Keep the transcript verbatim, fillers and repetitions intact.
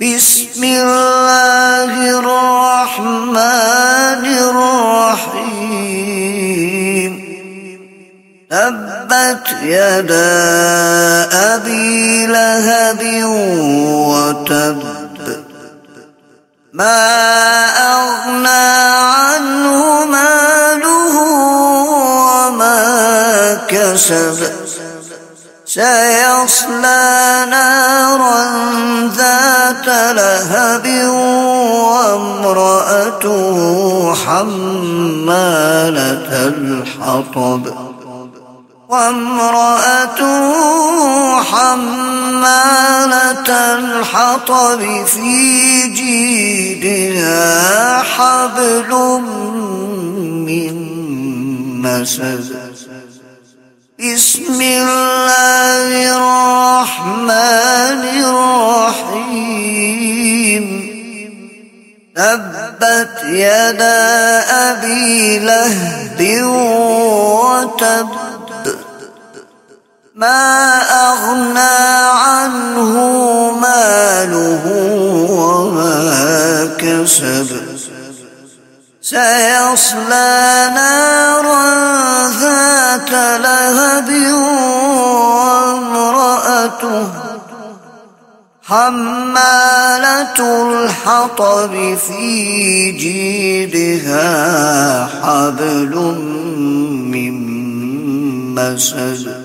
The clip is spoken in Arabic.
بسم الله الرحمن الرحيم تبت يدا أبي لهب وتب ما أغنى عنه ماله وما كسب سيصلى نارا ذات لهب وامرأته حمالة الحطب وامرأته حمالة الحطب في جيدها حبل من مسد بسم الله الرحمن الرحيم تبت يدا أبي لهب وتب ما أغنى عنه ماله وما كسب سيصلى نارا ذات لهب وامرأته حمالة الحطب في جيدها حبل من مسد